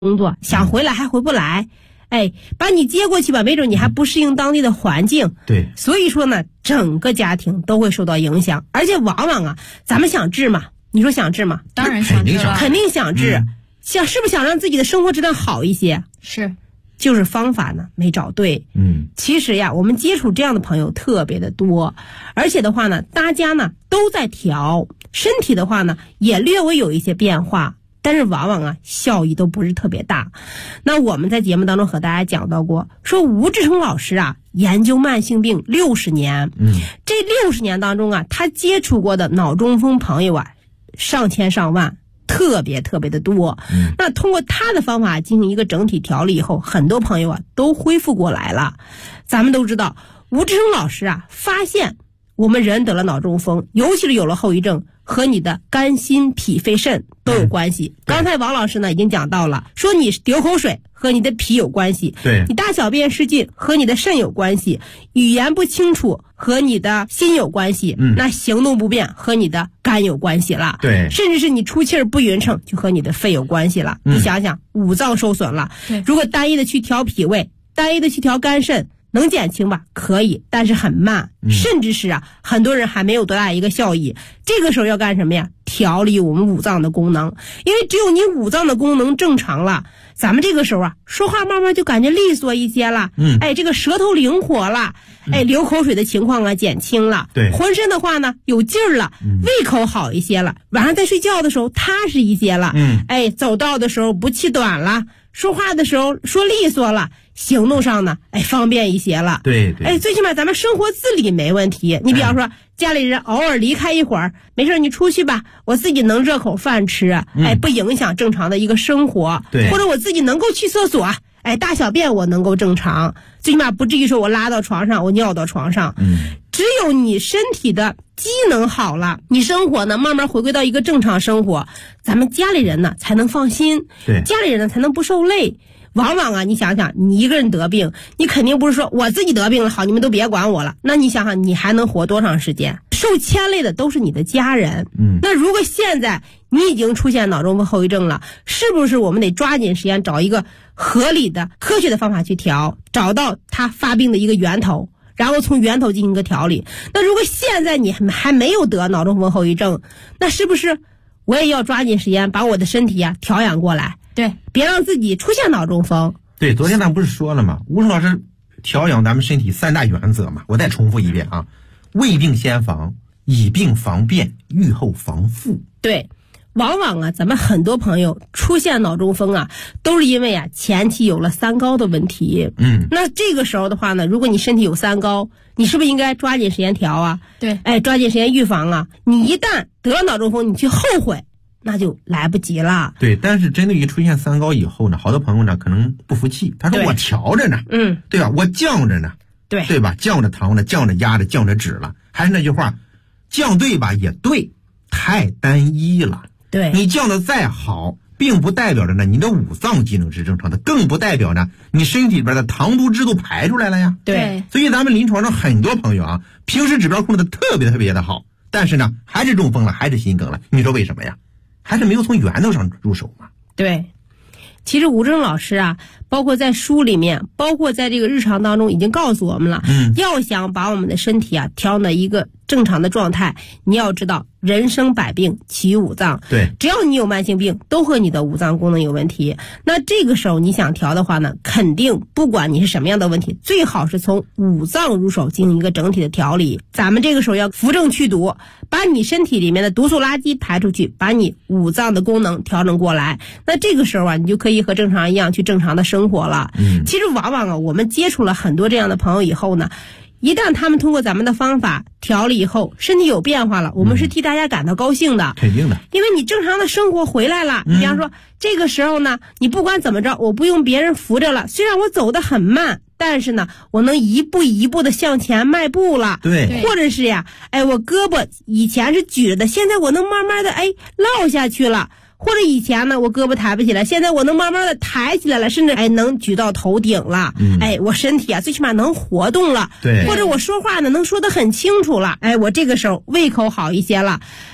工作，想回来还回不来，把你接过去吧，没准你还不适应当地的环境。 对， 所以说呢，整个家庭都会受到影响，而且往往啊，咱们想治嘛，你说想治吗？ 当然想治了， 肯定想治，是不是想让自己的生活质量好一些？ 是， 就是方法呢没找对。其实呀，我们接触这样的朋友特别的多，而且的话呢，大家呢都在调身体的话呢，也略微有一些变化。但是往往啊，效益都不是特别大。那我们在节目当中和大家讲到过，说吴志成老师啊，研究慢性病60年，这60年当中啊，他接触过的脑中风朋友啊，上千上万，特别特别的多。那通过他的方法进行一个整体调理以后，很多朋友啊都恢复过来了。咱们都知道，吴志成老师啊，发现我们人得了脑中风，尤其是有了后遗症，和你的肝、心、脾、肺、肾都有关系。刚才王老师呢已经讲到了，说你流口水和你的脾有关系， 对， 你大小便失禁和你的肾有关系，语言不清楚和你的心有关系，那行动不便和你的肝有关系了， 对， 甚至是你出气儿不匀称就和你的肺有关系了。你想想，五脏受损了，如果单一的去调脾胃，单一的去调肝肾，能减轻吧？可以，但是很慢，甚至是啊，很多人还没有多大一个效益。这个时候要干什么呀？调理我们五脏的功能，因为只有你五脏的功能正常了，咱们这个时候啊，说话慢慢就感觉利索一些了，这个舌头灵活了，流口水的情况啊减轻了， 对， 浑身的话呢有劲儿了，胃口好一些了，晚上在睡觉的时候踏实一些了，走道的时候不气短了，说话的时候说利索了，行动上呢，方便一些了。 对， 最起码咱们生活自理没问题。你比方说，家里人偶尔离开一会儿，没事你出去吧，我自己能热口饭吃，不影响正常的一个生活。 对， 或者我自己能够去厕所，大小便我能够正常，最起码不至于说我拉到床上，我尿到床上。只有你身体的机能好了，你生活呢慢慢回归到一个正常生活，咱们家里人呢才能放心， 对， 家里人呢才能不受累。往往啊，你想想，你一个人得病，你肯定不是说我自己得病了，好，你们都别管我了。那你想想，你还能活多长时间？受牵累的都是你的家人。那如果现在你已经出现脑中风后遗症了，是不是我们得抓紧时间找一个合理的、科学的方法去调，找到他发病的一个源头，然后从源头进行一个调理？那如果现在你还没有得脑中风后遗症，那是不是我也要抓紧时间把我的身体啊调养过来？ 对， 别让自己出现脑中风。 对，昨天咱不是说了吗？吴成老师调养咱们身体3大原则嘛，我再重复一遍啊：未病先防，以病防变，预后防复。 对，往往啊，咱们很多朋友出现脑中风啊，都是因为啊前期有了三高的问题。那这个时候的话呢，如果你身体有三高，你是不是应该抓紧时间调啊？ 对， 抓紧时间预防啊！你一旦得了脑中风，你去后悔，那就来不及了。 对，但是针对于出现三高以后呢，好多朋友呢可能不服气，他说我调着呢，对吧？我降着呢，对吧？降着糖呢，降着压着，降着脂了。还是那句话，降对吧也对，太单一了。 对， 你降的再好，并不代表着呢你的五脏机能是正常的，更不代表呢你身体里边的糖毒质都排出来了呀。 对， 所以咱们临床上很多朋友啊，平时指标控制的特别的好，但是呢还是中风了，还是心梗了，你说为什么呀？还是没有从源头上入手嘛。 对，其实吴峥老师啊，包括在书里面，包括在这个日常当中已经告诉我们了，要想把我们的身体啊调到一个正常的状态，你要知道人生百病起于五脏。 对， 只要你有慢性病，都和你的五脏功能有问题。那这个时候你想调的话呢，肯定不管你是什么样的问题，最好是从五脏入手进行一个整体的调理。咱们这个时候要扶正祛毒，把你身体里面的毒素垃圾排出去，把你五脏的功能调整过来。那这个时候啊，你就可以和正常一样去正常的生活了。其实往往啊，我们接触了很多这样的朋友以后呢，一旦他们通过咱们的方法调理以后，身体有变化了，我们是替大家感到高兴的。 肯定的， 因为你正常的生活回来了。比方说这个时候呢，你不管怎么着，我不用别人扶着了，虽然我走得很慢，但是呢，我能一步一步的向前迈步了。 对， 或者是呀，我胳膊以前是举着的，现在我能慢慢的落下去了。或者以前呢，我胳膊抬不起来，现在我能慢慢的抬起来了，甚至能举到头顶了。我身体啊最起码能活动了。 对， 或者我说话呢能说得很清楚了。我这个时候胃口好一些了。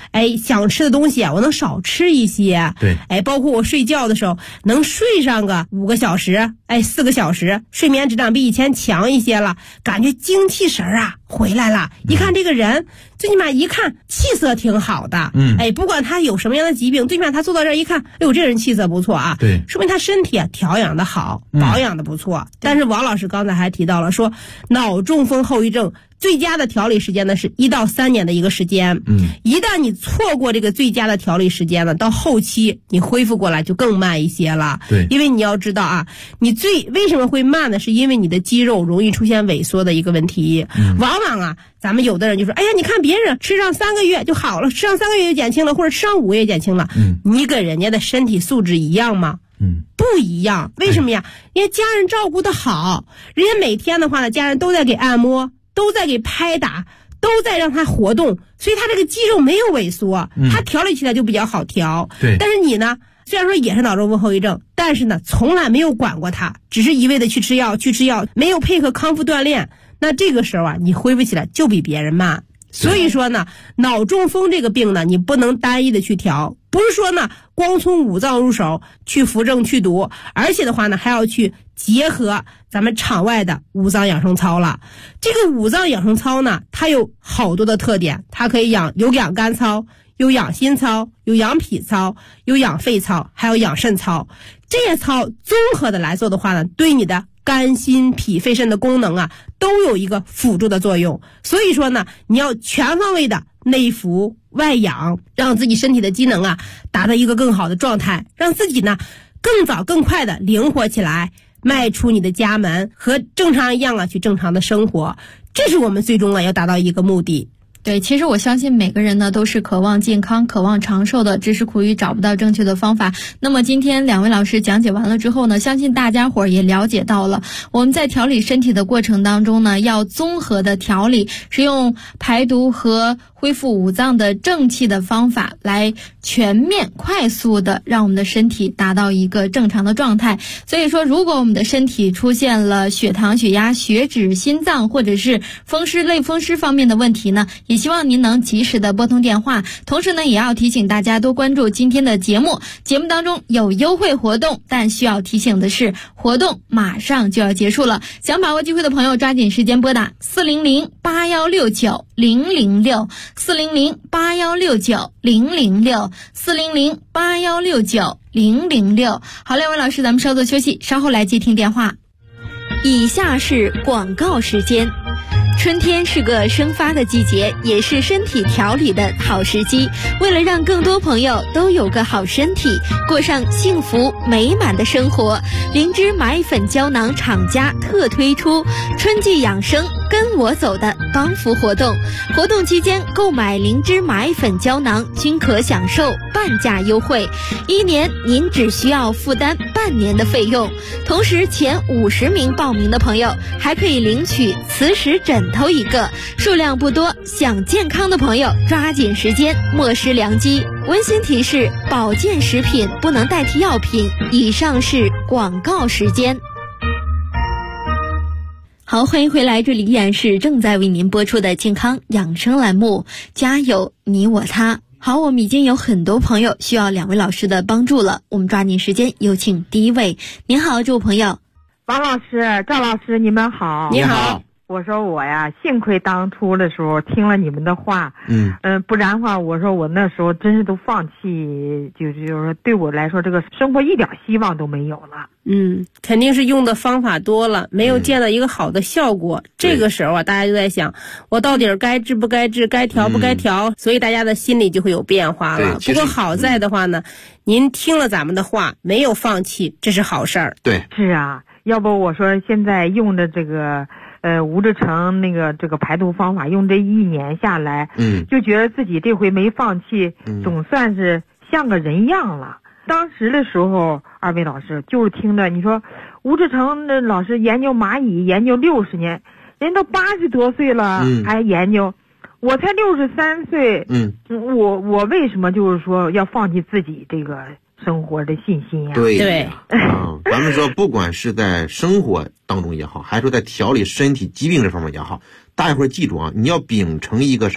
想吃的东西啊，我能少吃一些。 对， 包括我睡觉的时候能睡上个5个小时，4个小时，睡眠质量比以前强一些了，感觉精气神啊回来了。一看这个人，最起码一看气色挺好的。不管他有什么样的疾病，最起码他坐到这儿一看，哎呦，这人气色不错啊。 对， 说明他身体啊调养的好，保养的不错。但是王老师刚才还提到了说，脑中风后遗症最佳的调理时间呢是1到3年的一个时间。一旦你错过这个最佳的调理时间了，到后期你恢复过来就更慢一些了。 对， 因为你要知道啊，你为什么会慢呢？是因为你的肌肉容易出现萎缩的一个问题。往往啊，咱们有的人就说，哎呀，你看别人吃上3个月就好了，吃上3个月就减轻了，或者吃上5个月减轻了。你跟人家的身体素质一样吗？不一样。为什么呀？因为家人照顾的好，人家每天的话呢，家人都在给按摩，都在给拍打，都在让他活动，所以他这个肌肉没有萎缩，他调理起来就比较好调。 对， 但是你呢，虽然说也是脑中风后遗症，但是呢，从来没有管过他，只是一味的去吃药，没有配合康复锻炼，那这个时候啊，你恢复起来就比别人慢。所以说呢，脑中风这个病呢，你不能单一的去调，不是说呢光从五脏入手去扶正去毒，而且的话呢还要去结合咱们场外的五脏养生操了。这个五脏养生操呢，它有好多的特点，它可以有养肝操，有养心操，有养脾操，有养肺操，还有养肾操。这些操综合的来做的话呢，对你的肝心脾肺肾的功能啊都有一个辅助的作用。所以说呢，你要全方位的内服外养，让自己身体的机能啊达到一个更好的状态，让自己呢更早更快的灵活起来，迈出你的家门，和正常一样啊去正常的生活。这是我们最终啊要达到一个目的。 对，其实我相信每个人呢都是渴望健康、渴望长寿的，只是苦于找不到正确的方法。那么今天2位老师讲解完了之后呢，相信大家伙儿也了解到了，我们在调理身体的过程当中呢，要综合的调理，是用排毒和恢复五脏的正气的方法来全面快速的让我们的身体达到一个正常的状态。所以说，如果我们的身体出现了血糖、血压、血脂、心脏或者是风湿、类风湿方面的问题呢，也希望您能及时的拨通电话。同时呢，也要提醒大家多关注今天的节目，节目当中有优惠活动，但需要提醒的是，活动马上就要结束了。想把握机会的朋友，抓紧时间拨打400-8169-006 400-8169-006 400-8169-006。好，2位老师，咱们稍作休息，稍后来接听电话。以下是广告时间。春天是个生发的季节，也是身体调理的好时机。为了让更多朋友都有个好身体，过上幸福美满的生活，灵芝买粉胶囊厂家特推出春季养生跟我走的帮扶活动。活动期间购买灵芝买粉胶囊均可享受半价优惠，1年您只需要负担半年的费用。同时前50名报名的朋友还可以领取磁石枕头1个，数量不多，想健康的朋友抓紧时间，莫失良机。温馨提示：保健食品不能代替药品。以上是广告时间。好，欢迎回来，这里依然是正在为您播出的健康养生栏目，家有你我他。好，我们已经有很多朋友需要2位老师的帮助了，我们抓紧时间有请第一位。您好，这位朋友。 王老师、赵老师，你们好。 你好。 我说我呀，幸亏当初的时候听了你们的话，不然的话，我说我那时候真是都放弃，就是说对我来说，这个生活一点希望都没有了。 肯定是用的方法多了，没有见到一个好的效果。这个时候啊，大家就在想，我到底该治不该治，该调不该调，所以大家的心里就会有变化了。不过好在的话呢，您听了咱们的话，没有放弃，这是好事儿。 对， 是啊，要不我说现在用的这个。吴志成这个排毒方法用这1年下来，就觉得自己这回没放弃，总算是像个人样了。当时的时候，2位老师就是听着你说吴志成的老师研究蚂蚁研究60年，人都80多岁了，还研究，我才63岁，我为什么就是说要放弃自己这个生活的信心呀？ 对，咱们说不管是在生活当中也好，还是在调理身体疾病这方面也好，大家伙记住啊，你要秉承一个什么呀？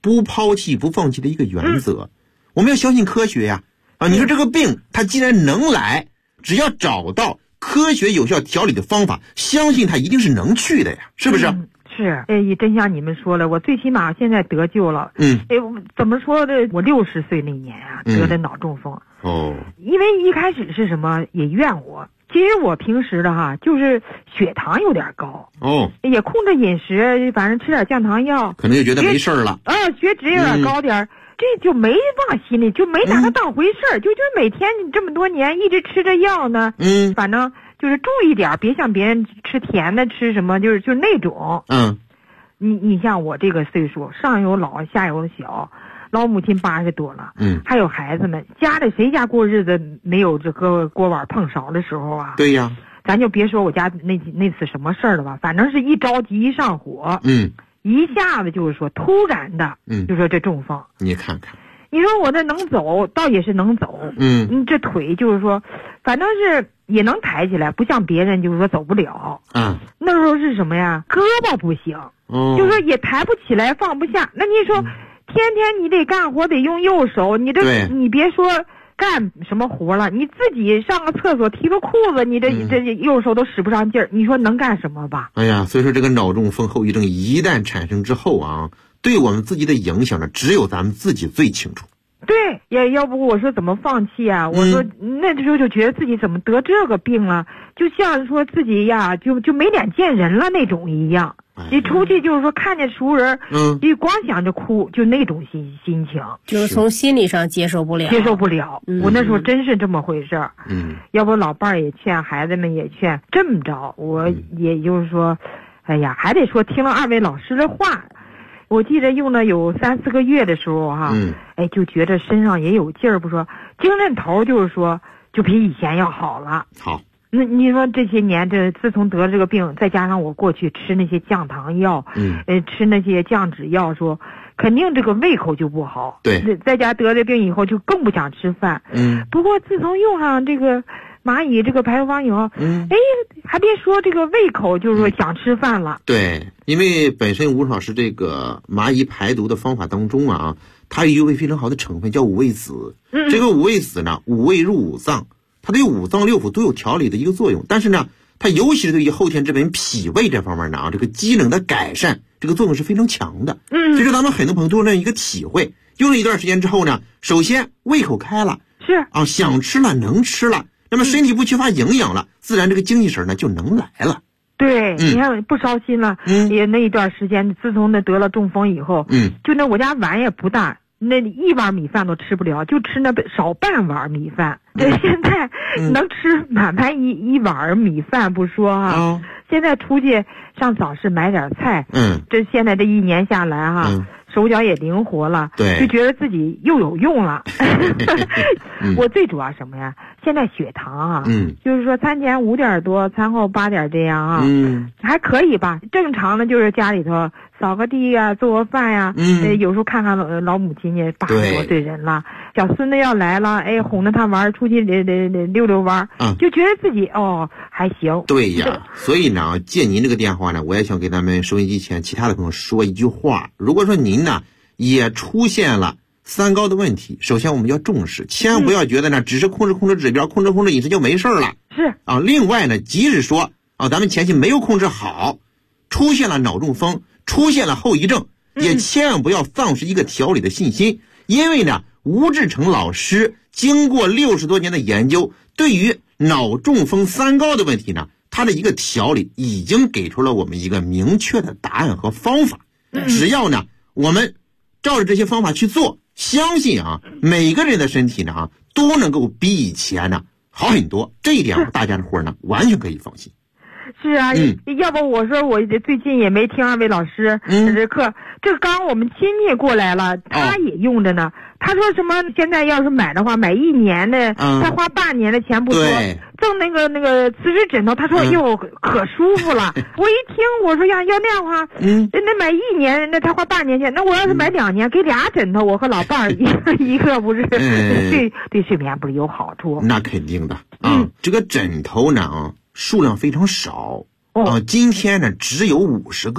不抛弃不放弃的一个原则。我们要相信科学呀！你说这个病它既然能来，只要找到科学有效调理的方法，相信它一定是能去的呀，是不是？ 是，也真像你们说了，我最起码现在得救了。怎么说的？我60岁那年啊，得的脑中风。因为一开始是什么也怨我。其实我平时的哈，就是血糖有点高，也控制饮食，反正吃点降糖药， 可能就觉得没事了。 血脂有点高点，这就没往心里，就没拿它当回事儿，就每天这么多年一直吃着药呢。反正就是注意点，别像别人吃甜的，吃什么就是那种。你像我这个岁数，上有老下有小。老母亲80多了，还有孩子们，家里谁家过日子没有这个锅碗碰勺的时候啊？ 对呀， 咱就别说我家那次什么事儿了吧，反正是一着急一上火，一下子就是说突然的，就说这中风。 你看看， 你说我这能走，倒也是能走，这腿就是说，反正是也能抬起来，不像别人就是说走不了。那时候是什么呀？胳膊不行，就说也抬不起来，放不下。那你说。天天你得干活，得用右手，你别说干什么活了，你自己上个厕所提个裤子，你这右手都使不上劲儿，你说能干什么吧？ 哎呀，所以说这个脑中风后遗症一旦产生之后啊，对我们自己的影响呢，只有咱们自己最清楚。 对，也要不我说怎么放弃啊？我说那时候就觉得自己怎么得这个病了，就像说自己呀，就没脸见人了那种一样。你出去就是说看见熟人，你光想着哭，就那种心情， 就是从心理上接受不了。 我那时候真是这么回事儿。要不老伴儿也劝，孩子们也劝，这么着，我也就是说，哎呀，还得说听了2位老师的话。我记得用了有3、4个月的时候哈，就觉得身上也有劲儿，不说精神头就是说就比以前要好了。 好。 那你说这些年，自从得这个病，再加上我过去吃那些降糖药，吃那些降脂药，说肯定这个胃口就不好。 对， 在家得这病以后，就更不想吃饭。不过自从用上这个蚂蚁这个排毒方以后，还别说这个胃口，就是说想吃饭了。 对，因为本身吴老师这个蚂蚁排毒的方法当中啊，它有一味非常好的成分叫五味子。这个五味子呢，五味入五脏。它对五脏六腑都有调理的一个作用，但是呢，它尤其是对于后天这边脾胃这方面呢，这个机能的改善，这个作用是非常强的。所以说咱们很多朋友都有这样一个体会，用了一段时间之后呢，首先胃口开了，想吃了，能吃了，那么身体不缺乏营养了，自然这个精气神呢就能来了。 对，你看不烧心了，也那一段时间，自从得了中风以后，就那我家碗也不大。那1碗米饭都吃不了，就吃那少半碗米饭。这现在能吃满盘一碗米饭不说哈，现在出去上早市买点菜，这现在这1年下来哈，手脚也灵活了，就觉得自己又有用了。我最主要什么呀？现在血糖啊，就是说餐前5点多，餐后8点这样啊，还可以吧。正常的就是家里头扫个地呀，做个饭呀，有时候看看老母亲也80多岁人了，小孙子要来了，哄着他玩，出去得溜溜弯，就觉得自己还行。 对呀，所以呢，借您这个电话呢，我也想给咱们收音机前其他的朋友说一句话：如果说您呢也出现了3高的问题，首先我们要重视，千万不要觉得呢只是控制指标，控制饮食就没事了。 是啊，另外呢，即使说咱们前期没有控制好，出现了脑中风，出现了后遗症，也千万不要丧失一个调理的信心，因为呢，吴志成老师经过60多年的研究，对于脑中风3高的问题呢，他的一个调理已经给出了我们一个明确的答案和方法。只要呢，我们照着这些方法去做，相信每个人的身体呢都能够比以前呢好很多。这一点大家的伙呢完全可以放心。 是啊，要不我说我最近也没听2位老师这课，这刚我们亲戚过来了，他也用着呢。他说什么现在要是买的话，买1年的，才花半年的钱不多，挣那个磁石枕头，他说哟可舒服了。我一听我说呀，要那样的话，那买1年那才花半年钱，那我要是买2年，给俩枕头，我和老伴儿一个不是对睡眠不是有好处？ 那肯定的这个枕头呢数量非常少今天呢只有50个，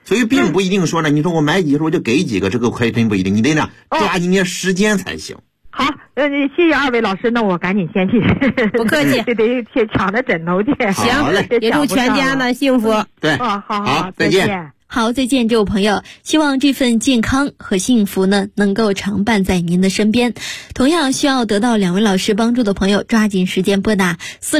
所以并不一定说呢，你说我买几个我就给几个，这个还真不一定，你得呢抓紧点时间才行。 好，谢谢二位老师，那我赶紧先去。 不客气， 得去抢着枕头去。 行嘞，也祝全家呢幸福。 对， 好， 再见。 好，再见，这位朋友。希望这份健康和幸福呢，能够常伴在您的身边。同样需要得到两位老师帮助的朋友，抓紧时间拨打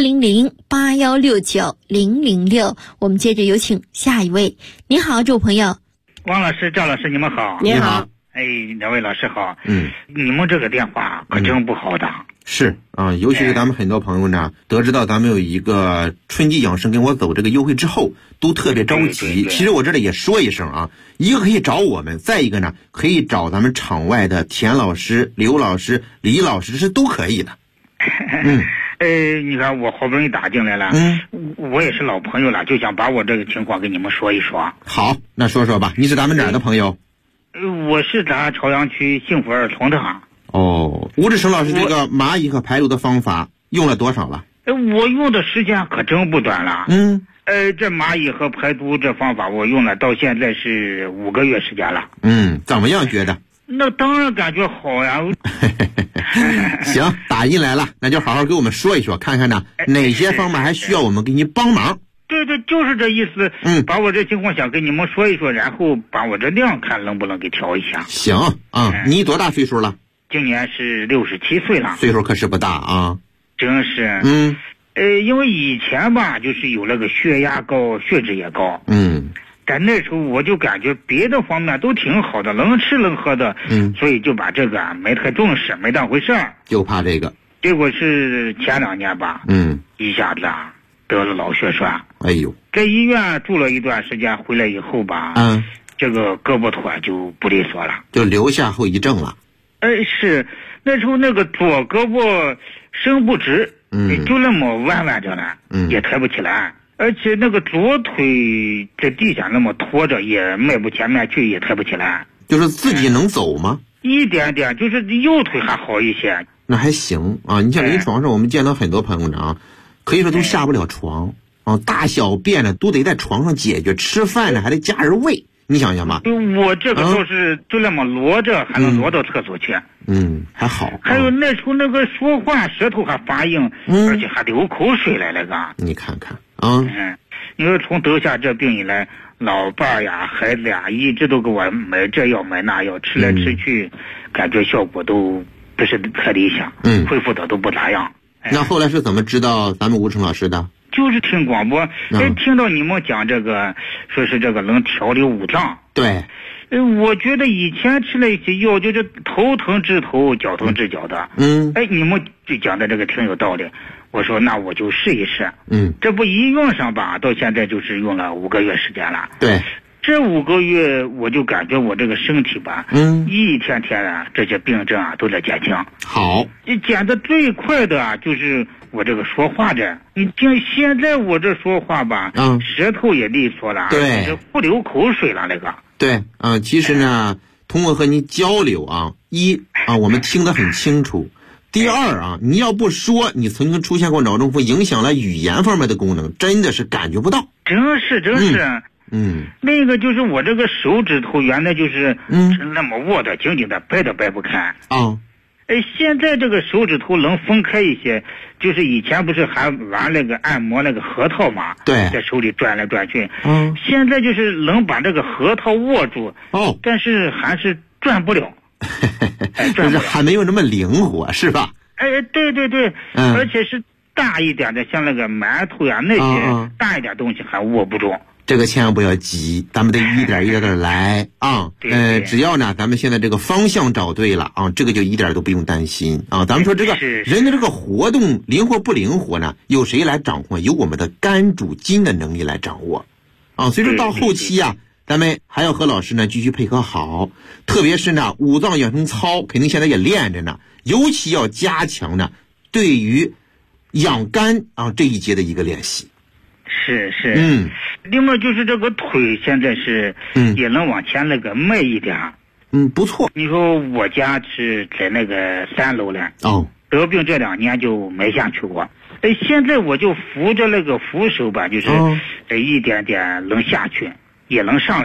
400-8169-006。我们接着有请下一位。你好，这位朋友。 王老师、赵老师，你们好。 你好。 哎，两位老师好。你们这个电话可真不好打。 是啊，尤其是咱们很多朋友呢，得知到咱们有一个春季养生跟我走这个优惠之后，都特别着急。其实我这里也说一声啊，一个可以找我们，再一个呢，可以找咱们场外的田老师、刘老师、李老师，是都可以的。 你看我好不容易打进来了，我也是老朋友了，就想把我这个情况跟你们说一说。 好，那说说吧，你是咱们哪儿的朋友？ 我是咱朝阳区幸福二村的。 吴志成老师这个蚂蚁和排毒的方法用了多少了？ 我用的时间可真不短了。这蚂蚁和排毒这方法我用了到现在是5个月时间了。 怎么样觉得？ 那当然感觉好呀。 行，打进来了，那就好好给我们说一说，看看呢哪些方面还需要我们给你帮忙。 对，就是这意思。把我这情况想跟你们说一说，然后把我这量看能不能给调一下。 行啊，你多大岁数了？ 今年是67岁了。 岁数可是不大啊。 真是。因为以前吧，就是有那个血压高，血脂也高。但那时候我就感觉别的方面都挺好的，能吃能喝的。所以就把这个没太重视，没当回事儿。 就怕这个。 结果是前2年吧。一下子得了脑血栓。 哎呦， 在医院住了一段时间，回来以后吧，这个胳膊腿就不利索了， 就留下后遗症了。 是那时候那个左胳膊伸不直，就那么弯弯着呢，也抬不起来，而且那个左腿在地下那么拖着，也迈不前面去，也抬不起来。 就是自己能走吗？ 一点点，就是右腿还好一些。 那还行啊，你像临床上我们见到很多朋友呢，可以说都下不了床大小便呢都得在床上解决，吃饭呢还得家人喂。你想想吧， 我这个都是就那么挪着，还能挪到厕所去。 还好。 还有那时候那个说话舌头还发硬，而且还流口水来了个。 你看看你说从得下这病以来，老伴呀、孩子呀，一直都给我买这药买那药，吃来吃去，感觉效果都不是太理想，恢复的都不咋样。 那后来是怎么知道咱们吴成老师的？ 就是听广播，听到你们讲这个，说是这个能调理五脏。 对， 我觉得以前吃了一些药，就是头疼治头，脚疼治脚的。你们就讲的这个挺有道理。我说那我就试一试。这不一用上吧，到现在就是用了5个月时间了。 对， 这5个月我就感觉我这个身体吧，一天天这些病症都在减轻。 好， 减的最快的就是我这个说话这，你听现在我这说话吧，舌头也利索了， 对， 不流口水了那个。 对，其实呢，通过和您交流我们听得很清楚。第二你要不说你曾经出现过脑中风，影响了语言方面的功能，真的是感觉不到。 真是。那个就是我这个手指头原来就是那么握得紧紧的，掰都掰不开。现在这个手指头能分开一些，就是以前不是还玩那个按摩那个核桃嘛？ 对， 在手里转来转去。现在就是能把这个核桃握住，但是还是转不了。 就是还没有那么灵活，是吧？ 对，而且是大一点的，像那个馒头呀那些大一点东西还握不住。 这个千万不要急，咱们得一点一点来只要呢咱们现在这个方向找对了这个就一点都不用担心咱们说这个人的这个活动灵活不灵活呢，由谁来掌控？由我们的肝主筋的能力来掌握所以说到后期咱们还要和老师呢继续配合好，特别是呢五脏养生操肯定现在也练着呢，尤其要加强呢对于养肝这一节的一个练习。 是。另外就是这个腿现在是也能往前那个迈一点。 不错。你说我家是在那个3楼呢。得病这2年就没下去过。现在我就扶着那个扶手吧，就是一点点能下去，也能上来，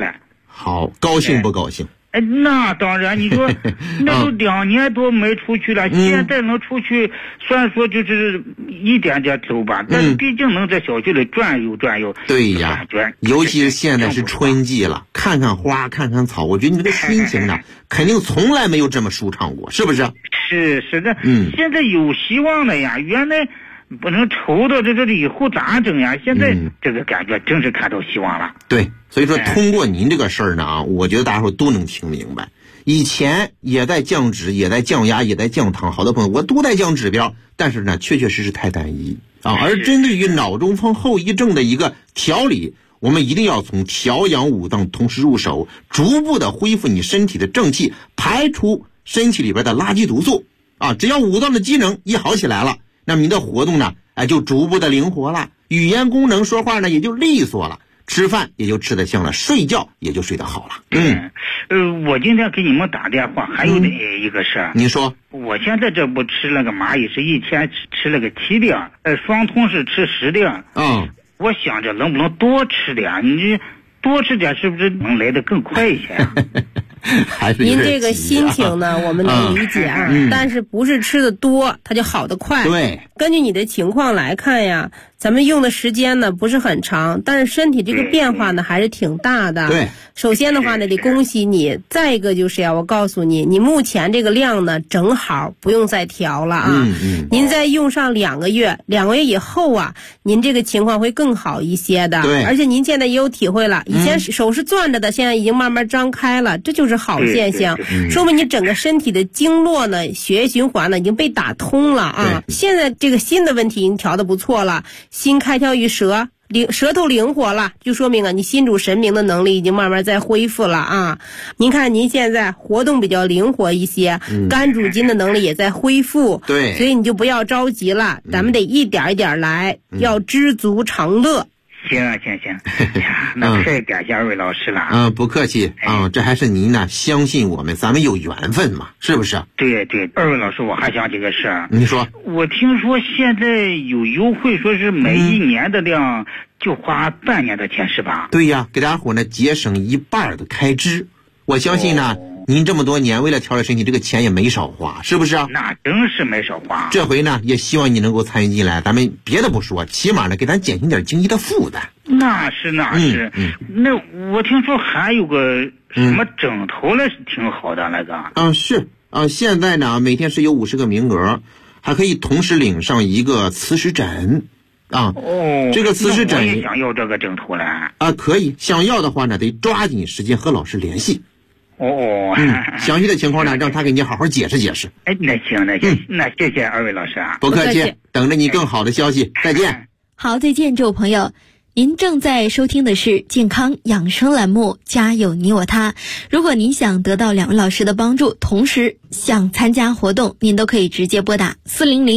好，高兴不高兴？ 那当然，你说那都2年多没出去了，现在能出去，虽然说就是一点点走吧，但是毕竟能在小区里转悠转悠。 对呀，尤其是现在是春季了，看看花，看看草，我觉得你这个心情呢，肯定从来没有这么舒畅过，是不是？ 是的，现在有希望了呀，原来不能愁的这以后咋整呀？现在这个感觉真是看到希望了。 对，所以说通过您这个事儿呢我觉得大家伙都能听明白。以前也在降脂，也在降压，也在降糖，好多朋友我都在降指标，但是呢确确实实太单一啊。而针对于脑中风后遗症的一个调理，我们一定要从调养五脏同时入手，逐步的恢复你身体的正气，排除身体里边的垃圾毒素啊。只要五脏的机能一好起来了，那么你的活动呢就逐步的灵活了，语言功能说话呢也就利索了，吃饭也就吃得香了，睡觉也就睡得好了。 我今天给你们打电话还有一个事儿。 您说。 我现在这不吃那个蚂蚁是一天吃了个7粒，双通是吃10粒。我想着能不能多吃点，你多吃点是不是能来得更快一些啊？ 您这个心情呢我们能理解但是不是吃的多它就好得快。 对， 根据你的情况来看呀，咱们用的时间呢不是很长，但是身体这个变化呢还是挺大的。 对， 首先的话呢得恭喜你，再一个就是我告诉你，你目前这个量呢正好不用再调了啊。您再用上2个月，2个月以后啊，您这个情况会更好一些的。 对， 而且您现在也有体会了，以前手是攥着的，现在已经慢慢张开了，这就是好现象，说明你整个身体的经络呢，血液循环呢已经被打通了啊。现在这个心的问题已经调得不错了，心开窍于舌，舌头灵活了，就说明你心主神明的能力已经慢慢在恢复了啊。您看您现在活动比较灵活一些，肝主筋的能力也在恢复。 对， 所以你就不要着急了，咱们得一点一点来，要知足常乐。 行，那太感谢2位老师了。 不客气这还是您呢相信我们，咱们有缘分嘛，是不是？ 对，2位老师我还想起个事儿。 你说。 我听说现在有优惠，说是每1年的量就花半年的钱是吧？ 对呀，给大家伙呢节省1半的开支。我相信呢您这么多年为了调理身体，这个钱也没少花，是不是啊？ 那真是没少花。 这回呢，也希望你能够参与进来，咱们别的不说，起码呢给咱减轻点经济的负担。 那是。那我听说还有个什么枕头了，是挺好的那个。 是现在呢每天是有50个名额，还可以同时领上一个磁石枕这个磁石枕我也想要这个枕头了。 可以，想要的话呢得抓紧时间和老师联系。详细的情况呢让他给你好好解释解释。 那行，那谢谢2位老师啊。 不客气，等着你更好的消息。再见。 好，再见，这位朋友。您正在收听的是健康养生栏目，家有你我他。如果您想得到2位老师的帮助，同时想参加活动，您都可以直接拨打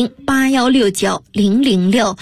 400-8169-006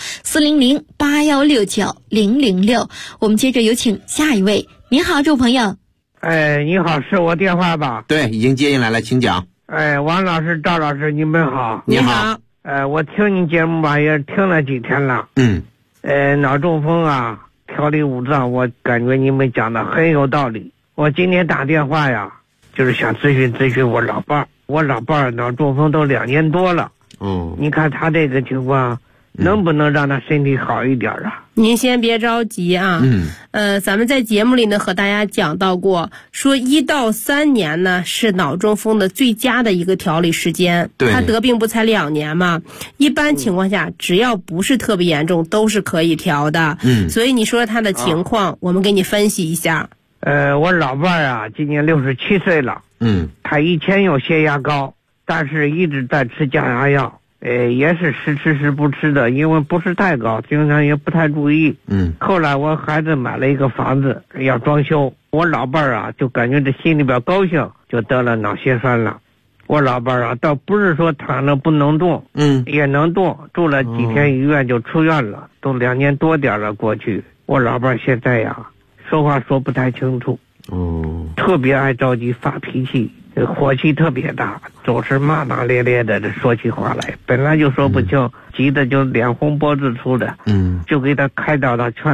400-8169-006。我们接着有请下一位。您好，这位朋友。 你好，是我电话吧？ 对，已经接进来了，请讲。 王老师、赵老师，你们好。 你好。 我听你节目吧，也听了几天了。脑中风啊，调理五脏，我感觉你们讲的很有道理。我今天打电话呀，就是想咨询我老伴儿。我老伴儿脑中风都2年多了。你看他这个情况，能不能让他身体好一点啊？ 您先别着急啊。咱们在节目里呢和大家讲到过，说1到3年呢是脑中风的最佳的一个调理时间。 对， 他得病不才2年嘛，一般情况下只要不是特别严重都是可以调的。所以你说他的情况，我们给你分析一下。 我老伴儿啊今年67岁了。他以前有血压高，但是一直在吃降压药。也是时吃时不吃的，因为不是太高，经常也不太注意。后来我孩子买了一个房子要装修，我老伴儿啊就感觉这心里边高兴，就得了脑血栓了。我老伴儿啊倒不是说躺着不能动，也能动，住了几天医院就出院了，都2年多点了过去。我老伴儿现在呀说话说不太清楚，特别爱着急发脾气，火气特别大，总是骂骂咧咧的说起话来，本来就说不清，急得就脸红脖子粗的。就给他开导劝他。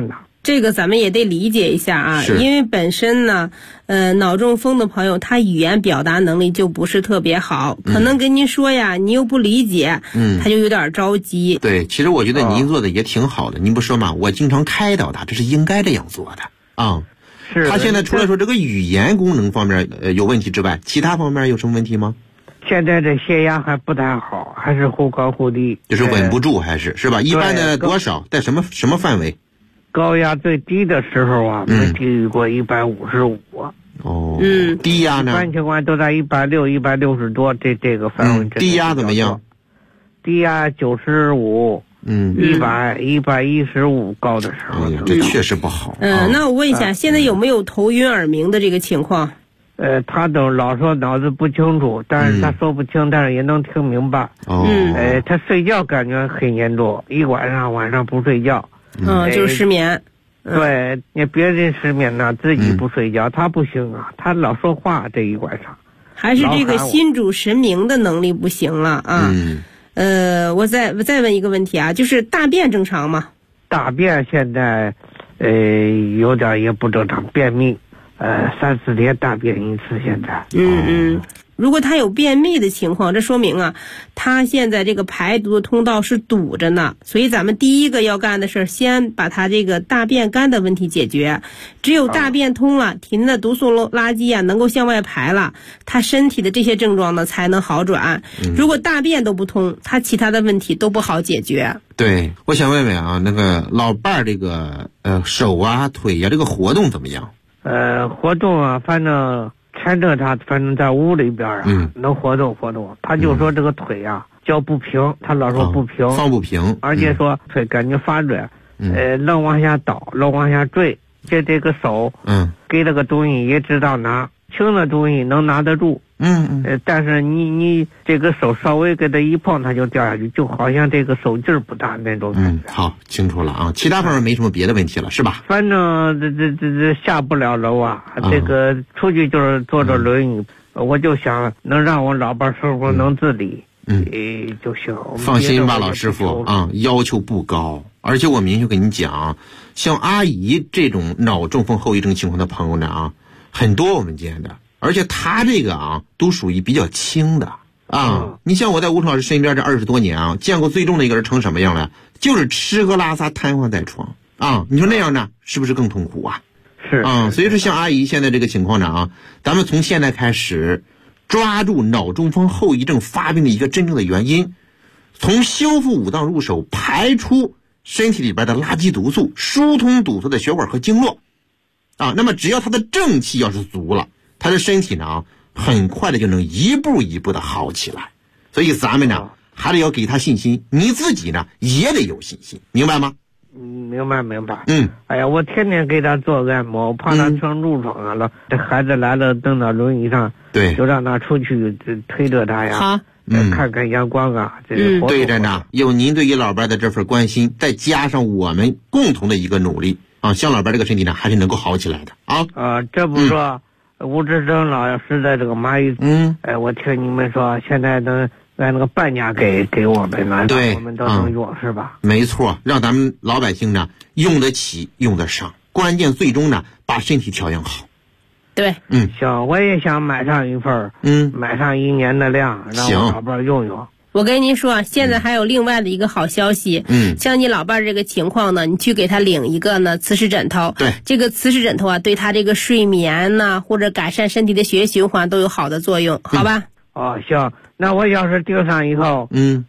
这个咱们也得理解一下啊，因为本身呢，脑中风的朋友他语言表达能力就不是特别好，可能跟您说呀，你又不理解，他就有点着急。 对，其实我觉得您做的也挺好的，您不说嘛，我经常开导他，这是应该这样做的啊。 是。 他现在除了说这个语言功能方面有问题之外，其他方面有什么问题吗？ 现在这血压还不太好，还是忽高忽低， 就是稳不住，还是吧？一般的多少，在什么范围？ 高压最低的时候啊，没低于过155。 哦，低压呢？ 一般情况都在160、160多这个范围。 低压怎么样？ 低压95，100、115高的时候。 这确实不好。 那我问一下，现在有没有头晕耳鸣的这个情况？ 他都老说脑子不清楚，但是他说不清，但是也能听明白。他睡觉感觉很严重，一晚上不睡觉。 就是失眠。 对，你别人失眠呢，自己不睡觉，他不行啊，他老说话这一晚上。 还是这个心主神明的能力不行了啊。我再问一个问题啊，就是大便正常吗？ 大便现在有点也不正常，便秘，3、4天大便一次现在。 如果他有便秘的情况，这说明啊，他现在这个排毒的通道是堵着呢。所以咱们第一个要干的事，先把他这个大便干的问题解决。只有大便通了，体内的毒素垃圾啊能够向外排了，他身体的这些症状呢才能好转。如果大便都不通，他其他的问题都不好解决。 对，我想问问啊，那个老伴儿这个手啊腿啊这个活动怎么样？ 活动啊，反正前阵他反正在屋里边啊，能活动活动。他就说这个腿啊脚不平，他老说不平， 放不平， 而且说腿感觉发软，老往下倒，老往下坠。这个手，给了个东西也知道拿，轻的东西能拿得住。但是你这个手稍微给他一碰，他就掉下去，就好像这个手劲儿不大那种感觉。 好，清楚了啊。其他方面没什么别的问题了，是吧？ 反正这下不了楼啊，这个出去就是坐着轮椅，我就想能让我老伴生活能自理，就行。 放心吧，老师傅啊，要求不高，而且我明确跟你讲，像阿姨这种脑中风后遗症情况的朋友呢啊，很多我们见的。而且他这个啊，都属于比较轻的啊。你像我在吴老师身边这20多年啊，见过最重的一个人成什么样了？就是吃喝拉撒瘫痪在床啊。你说那样呢，是不是更痛苦啊？ 是啊。所以说，像阿姨现在这个情况呢啊，咱们从现在开始，抓住脑中风后遗症发病的一个真正的原因，从修复五脏入手，排出身体里边的垃圾毒素，疏通堵塞的血管和经络啊。那么只要他的正气要是足了，他的身体呢，很快的就能一步一步的好起来。所以咱们呢，还得要给他信心，你自己呢也得有信心，明白吗？ 明白。哎呀，我天天给他做按摩，我怕他成褥疮啊了。这孩子来了，蹬到轮椅上， 对， 就让他出去推着他呀， 好， 看看阳光啊。 对着呢，有您对于老伴的这份关心，再加上我们共同的一个努力啊，像老伴这个身体呢，还是能够好起来的啊。 这不说。吴志生老师的这个蚂蚁，我听你们说现在能按那个半价给我们了， 对， 我们都能用，是吧？ 没错，让咱们老百姓呢用得起，用得上，关键最终呢把身体调养好。 对， 行，我也想买上一份，买上1年的量，让我老伴用用。 我跟您说，现在还有另外的一个好消息，像你老伴儿这个情况呢，你去给他领一个呢磁石枕头， 对， 这个磁石枕头啊，对他这个睡眠呢，或者改善身体的血液循环都有好的作用，好吧？ 行，那我要是订上以后，